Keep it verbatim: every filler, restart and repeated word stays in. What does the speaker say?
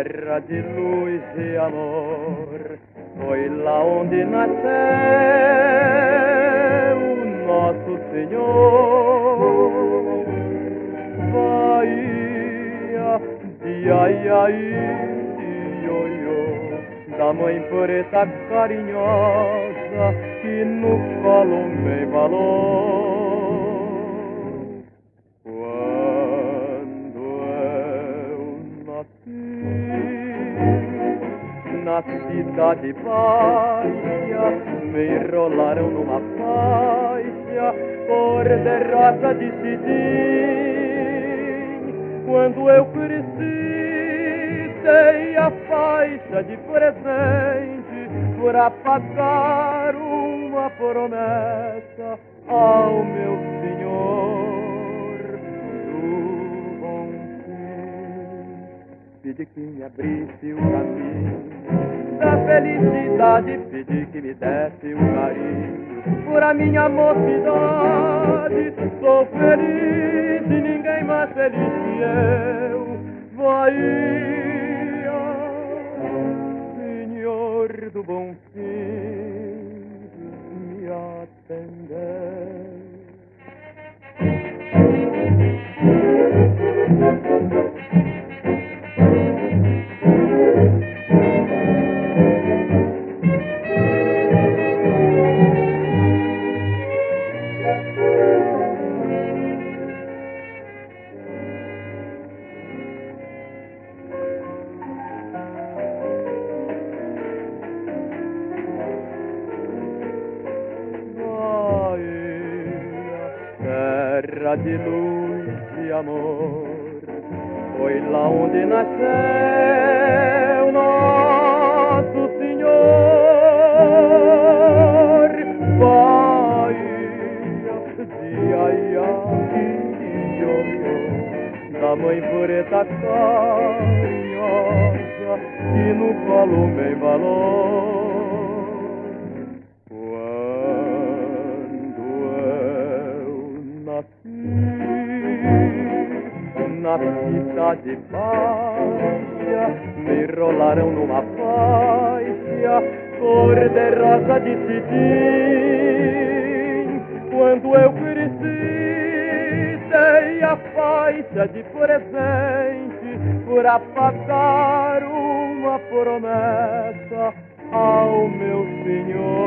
terra de luz e amor, foi lá onde nasceu o nosso Senhor. Bahia de Aiaí, ioiô, da mãe preta carinhosa que no colo me embalou. Quando eu nasci na cidade baixa, me enrolaram numa faixa cor de rosa de cetim. Quando eu cresci, dei a faixa de presente para pagar uma promessa ao meu Senhor do Bom Fim. Pedi que me abrisse o caminho da felicidade, pedi que me desse o carinho por a minha mocidade. Sou feliz e ninguém mais feliz que eu. Bahia, Senhor do Bom Fim, me atendeu. Terra de luz e amor, foi lá onde nasceu nosso Senhor. Bahia de Aiaí, da mãe preta carinhosa que no colo me embalou. Na cidade baixa, me enrolaram numa faixa cor de rosa de cetim. Quando eu cresci, dei a faixa de presente para pagar uma promessa ao meu Senhor.